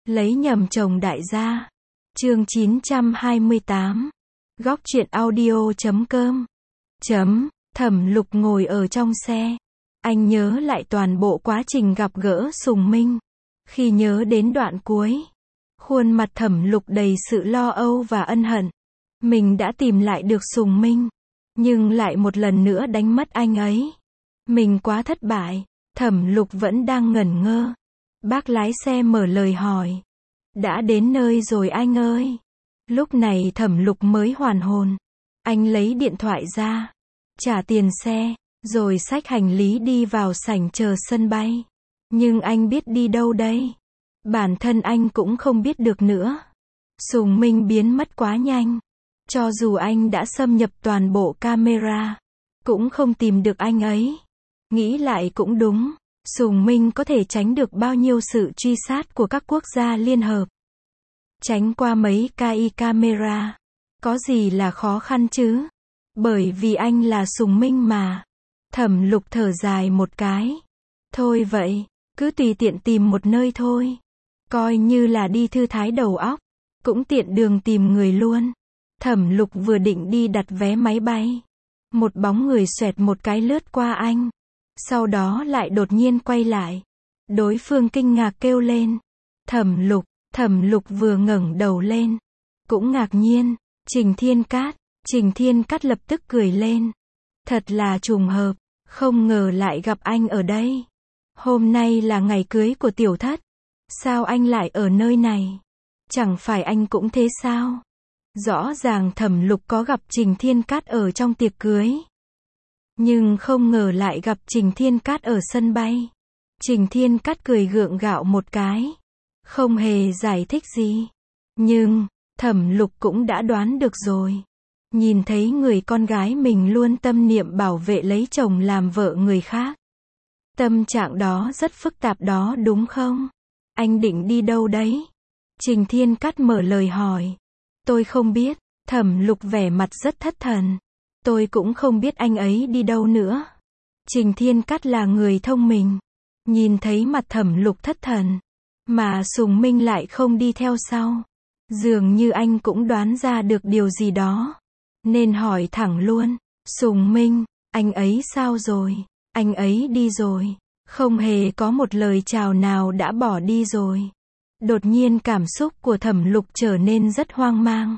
Lấy nhầm chồng đại gia. Chương 928. Góc truyện audio.com. Thẩm Lục ngồi ở trong xe. Anh nhớ lại toàn bộ quá trình gặp gỡ Sùng Minh. Khi nhớ đến đoạn cuối, khuôn mặt Thẩm Lục đầy sự lo âu và ân hận. Mình đã tìm lại được Sùng Minh, nhưng lại một lần nữa đánh mất anh ấy. Mình quá thất bại. Thẩm Lục vẫn đang ngẩn ngơ. Bác lái xe mở lời hỏi. Đã đến nơi rồi anh ơi. Lúc này Thẩm Lục mới hoàn hồn. Anh lấy điện thoại ra, trả tiền xe, rồi xách hành lý đi vào sảnh chờ sân bay. Nhưng anh biết đi đâu đây? Bản thân anh cũng không biết được nữa. Sùng Minh biến mất quá nhanh. Cho dù anh đã xâm nhập toàn bộ camera, cũng không tìm được anh ấy. Nghĩ lại cũng đúng. Sùng Minh có thể tránh được bao nhiêu sự truy sát của các quốc gia liên hợp. Tránh qua mấy KI camera. Có gì là khó khăn chứ? Bởi vì anh là Sùng Minh mà. Thẩm Lục thở dài một cái. Thôi vậy, cứ tùy tiện tìm một nơi thôi. Coi như là đi thư thái đầu óc. Cũng tiện đường tìm người luôn. Thẩm Lục vừa định đi đặt vé máy bay. Một bóng người xoẹt một cái lướt qua anh. Sau đó lại đột nhiên quay lại. Đối phương kinh ngạc kêu lên. Thẩm Lục vừa ngẩng đầu lên. Cũng ngạc nhiên. Trình Thiên Cát. Trình Thiên Cát lập tức cười lên. Thật là trùng hợp. Không ngờ lại gặp anh ở đây. Hôm nay là ngày cưới của tiểu thất. Sao anh lại ở nơi này? Chẳng phải anh cũng thế sao? Rõ ràng Thẩm Lục có gặp Trình Thiên Cát ở trong tiệc cưới. Nhưng không ngờ lại gặp Trình Thiên Cát ở sân bay. Trình Thiên Cát cười gượng gạo một cái. Không hề giải thích gì. Nhưng, Thẩm Lục cũng đã đoán được rồi. Nhìn thấy người con gái mình luôn tâm niệm bảo vệ lấy chồng làm vợ người khác. Tâm trạng đó rất phức tạp đó đúng không? Anh định đi đâu đấy? Trình Thiên Cát mở lời hỏi. Tôi không biết. Thẩm Lục vẻ mặt rất thất thần. Tôi cũng không biết anh ấy đi đâu nữa. Trình Thiên Cát là người thông minh. Nhìn thấy mặt Thẩm Lục thất thần, mà Sùng Minh lại không đi theo sau. Dường như anh cũng đoán ra được điều gì đó. Nên hỏi thẳng luôn. Sùng Minh, anh ấy sao rồi? Anh ấy đi rồi. Không hề có một lời chào nào đã bỏ đi rồi. Đột nhiên cảm xúc của Thẩm Lục trở nên rất hoang mang.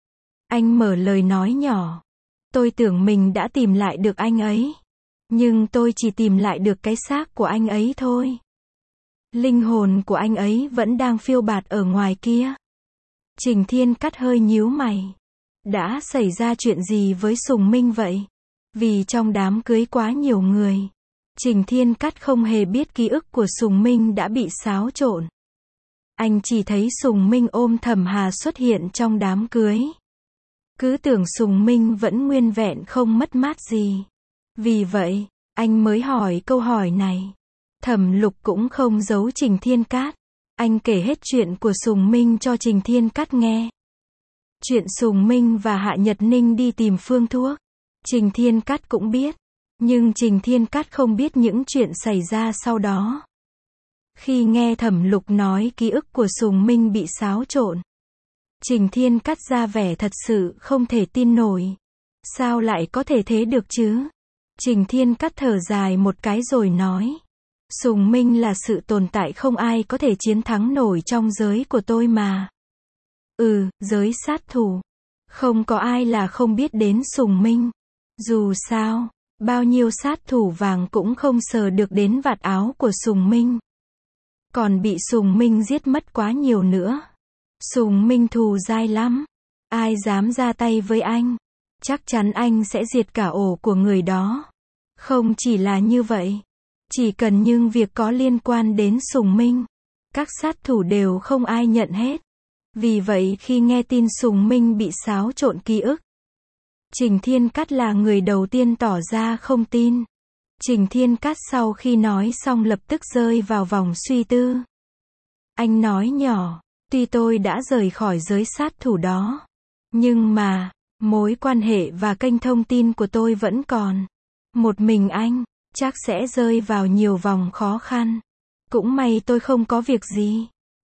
Anh mở lời nói nhỏ. Tôi tưởng mình đã tìm lại được anh ấy. Nhưng tôi chỉ tìm lại được cái xác của anh ấy thôi. Linh hồn của anh ấy vẫn đang phiêu bạt ở ngoài kia. Trình Thiên Cát hơi nhíu mày. Đã xảy ra chuyện gì với Sùng Minh vậy? Vì trong đám cưới quá nhiều người. Trình Thiên Cát không hề biết ký ức của Sùng Minh đã bị xáo trộn. Anh chỉ thấy Sùng Minh ôm Thẩm Hà xuất hiện trong đám cưới. Cứ tưởng Sùng Minh vẫn nguyên vẹn không mất mát gì. Vì vậy, anh mới hỏi câu hỏi này. Thẩm Lục cũng không giấu Trình Thiên Cát. Anh kể hết chuyện của Sùng Minh cho Trình Thiên Cát nghe. Chuyện Sùng Minh và Hạ Nhật Ninh đi tìm phương thuốc. Trình Thiên Cát cũng biết. Nhưng Trình Thiên Cát không biết những chuyện xảy ra sau đó. Khi nghe Thẩm Lục nói ký ức của Sùng Minh bị xáo trộn, Trình Thiên Cát ra vẻ thật sự không thể tin nổi. Sao lại có thể thế được chứ? Trình Thiên Cát thở dài một cái rồi nói. Sùng Minh là sự tồn tại không ai có thể chiến thắng nổi trong giới của tôi mà. Giới sát thủ. Không có ai là không biết đến Sùng Minh. Dù sao, bao nhiêu sát thủ vàng cũng không sờ được đến vạt áo của Sùng Minh. Còn bị Sùng Minh giết mất quá nhiều nữa. Sùng Minh thù dai lắm. Ai dám ra tay với anh, chắc chắn anh sẽ diệt cả ổ của người đó. Không chỉ là như vậy. Chỉ cần những việc có liên quan đến Sùng Minh, các sát thủ đều không ai nhận hết. Vì vậy khi nghe tin Sùng Minh bị xáo trộn ký ức, Trình Thiên Cát là người đầu tiên tỏ ra không tin. Trình Thiên Cát sau khi nói xong lập tức rơi vào vòng suy tư. Anh nói nhỏ, tuy tôi đã rời khỏi giới sát thủ đó, nhưng mà, mối quan hệ và kênh thông tin của tôi vẫn còn. Một mình anh, chắc sẽ rơi vào nhiều vòng khó khăn. Cũng may tôi không có việc gì.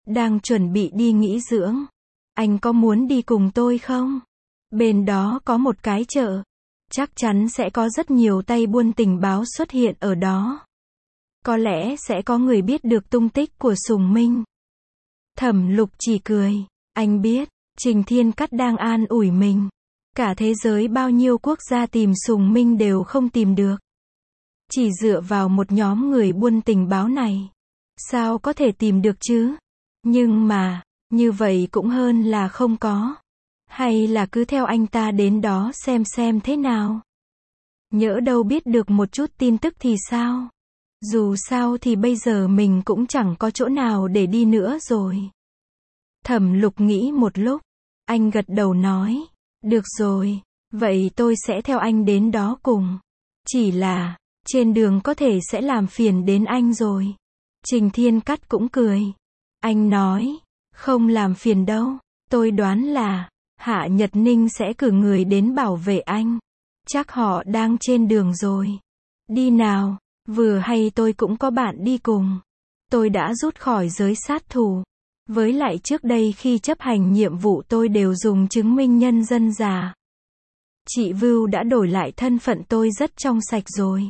Đang chuẩn bị đi nghỉ dưỡng. Anh có muốn đi cùng tôi không? Bên đó có một cái chợ. Chắc chắn sẽ có rất nhiều tay buôn tình báo xuất hiện ở đó. Có lẽ sẽ có người biết được tung tích của Sùng Minh. Thẩm Lục chỉ cười. Anh biết, Trình Thiên Cát đang an ủi mình. Cả thế giới bao nhiêu quốc gia tìm Sùng Minh đều không tìm được. Chỉ dựa vào một nhóm người buôn tình báo này. Sao có thể tìm được chứ? Nhưng mà, như vậy cũng hơn là không có. Hay là cứ theo anh ta đến đó xem thế nào. Nhỡ đâu biết được một chút tin tức thì sao? Dù sao thì bây giờ mình cũng chẳng có chỗ nào để đi nữa rồi. Thẩm Lục nghĩ một lúc. Anh gật đầu nói. Được rồi, vậy tôi sẽ theo anh đến đó cùng. Chỉ là, trên đường có thể sẽ làm phiền đến anh rồi. Trình Thiên Cát cũng cười. Anh nói, không làm phiền đâu. Tôi đoán là, Hạ Nhật Ninh sẽ cử người đến bảo vệ anh. Chắc họ đang trên đường rồi. Đi nào, vừa hay tôi cũng có bạn đi cùng. Tôi đã rút khỏi giới sát thủ. Với lại trước đây khi chấp hành nhiệm vụ tôi đều dùng chứng minh nhân dân giả. Chị Vưu đã đổi lại thân phận tôi rất trong sạch rồi.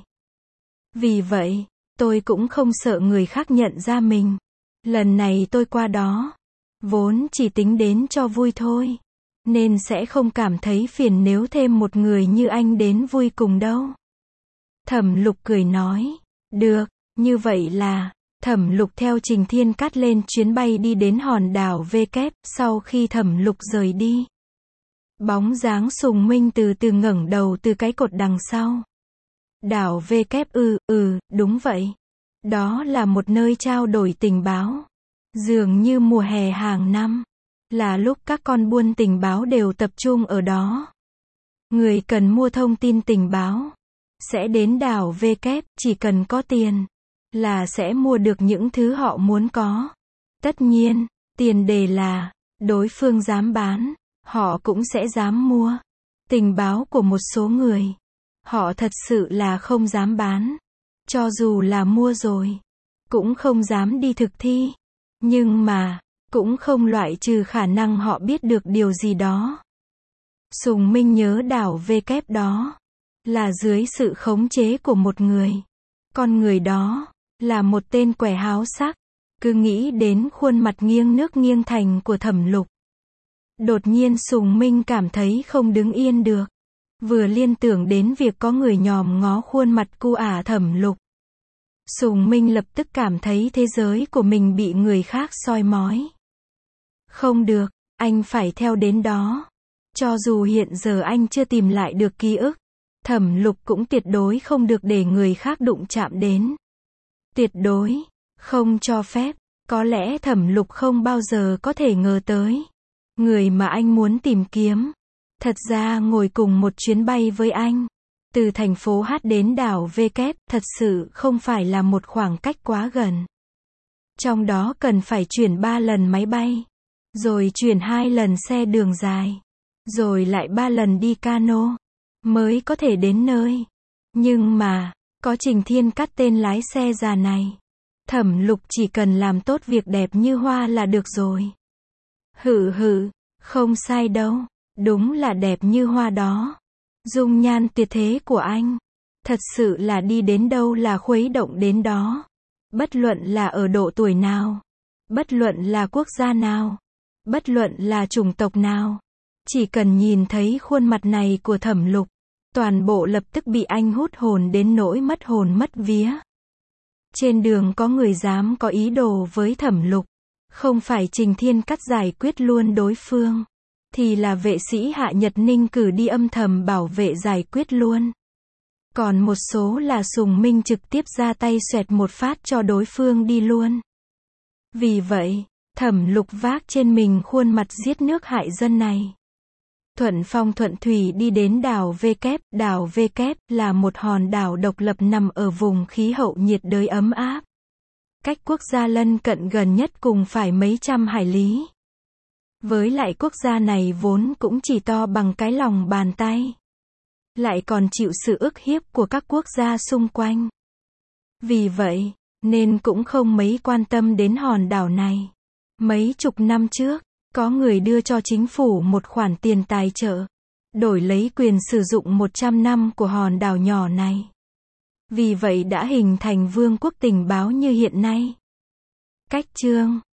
Vì vậy, tôi cũng không sợ người khác nhận ra mình. Lần này tôi qua đó, vốn chỉ tính đến cho vui thôi. Nên sẽ không cảm thấy phiền nếu thêm một người như anh đến vui cùng đâu. Thẩm Lục cười nói. Được, như vậy là, Thẩm Lục theo Trình Thiên Cát lên chuyến bay đi đến hòn đảo V Kép. Sau khi Thẩm Lục rời đi, bóng dáng Sùng Minh từ từ ngẩng đầu từ cái cột đằng sau. Đảo V Kép đúng vậy. Đó là một nơi trao đổi tình báo. Dường như mùa hè hàng năm, là lúc các con buôn tình báo đều tập trung ở đó. Người cần mua thông tin tình báo, sẽ đến đảo V Kép, chỉ cần có tiền, là sẽ mua được những thứ họ muốn có. Tất nhiên, tiền đề là, đối phương dám bán, họ cũng sẽ dám mua. Tình báo của một số người, họ thật sự là không dám bán. Cho dù là mua rồi, cũng không dám đi thực thi. Nhưng mà, cũng không loại trừ khả năng họ biết được điều gì đó. Sùng Minh nhớ đảo V Kép đó, là dưới sự khống chế của một người. Con người đó, là một tên quẻ háo sắc. Cứ nghĩ đến khuôn mặt nghiêng nước nghiêng thành của Thẩm Lục. Đột nhiên Sùng Minh cảm thấy không đứng yên được. Vừa liên tưởng đến việc có người nhòm ngó khuôn mặt cu ả Thẩm Lục. Sùng Minh lập tức cảm thấy thế giới của mình bị người khác soi mói. Không được, anh phải theo đến đó. Cho dù hiện giờ anh chưa tìm lại được ký ức, Thẩm Lục cũng tuyệt đối không được để người khác đụng chạm đến. Tuyệt đối, không cho phép. Có lẽ Thẩm Lục không bao giờ có thể ngờ tới. Người mà anh muốn tìm kiếm, thật ra ngồi cùng một chuyến bay với anh. Từ thành phố H đến đảo V Kép, thật sự không phải là một khoảng cách quá gần. Trong đó cần phải chuyển 3 lần máy bay, rồi chuyển 2 lần xe đường dài, rồi lại 3 lần đi cano, mới có thể đến nơi. Nhưng mà, có Trình Thiên Cát tên lái xe già này. Thẩm Lục chỉ cần làm tốt việc đẹp như hoa là được rồi. Không sai đâu. Đúng là đẹp như hoa đó. Dung nhan tuyệt thế của anh. Thật sự là đi đến đâu là khuấy động đến đó. Bất luận là ở độ tuổi nào. Bất luận là quốc gia nào. Bất luận là chủng tộc nào. Chỉ cần nhìn thấy khuôn mặt này của Thẩm Lục, toàn bộ lập tức bị anh hút hồn đến nỗi mất hồn mất vía. Trên đường có người dám có ý đồ với Thẩm Lục. Không phải Trình Thiên Cát giải quyết luôn đối phương, thì là vệ sĩ Hạ Nhật Ninh cử đi âm thầm bảo vệ giải quyết luôn. Còn một số là Sùng Minh trực tiếp ra tay xoẹt một phát cho đối phương đi luôn. Vì vậy, Thẩm Lục vác trên mình khuôn mặt giết nước hại dân này. Thuận phong thuận thủy đi đến đảo V Kép. Đảo V Kép là một hòn đảo độc lập nằm ở vùng khí hậu nhiệt đới ấm áp. Cách quốc gia lân cận gần nhất cùng phải mấy trăm hải lý. Với lại quốc gia này vốn cũng chỉ to bằng cái lòng bàn tay. Lại còn chịu sự ức hiếp của các quốc gia xung quanh. Vì vậy, nên cũng không mấy quan tâm đến hòn đảo này. Mấy chục năm trước, có người đưa cho chính phủ một khoản tiền tài trợ, đổi lấy quyền sử dụng 100 năm của hòn đảo nhỏ này. Vì vậy đã hình thành vương quốc tình báo như hiện nay. Cách chương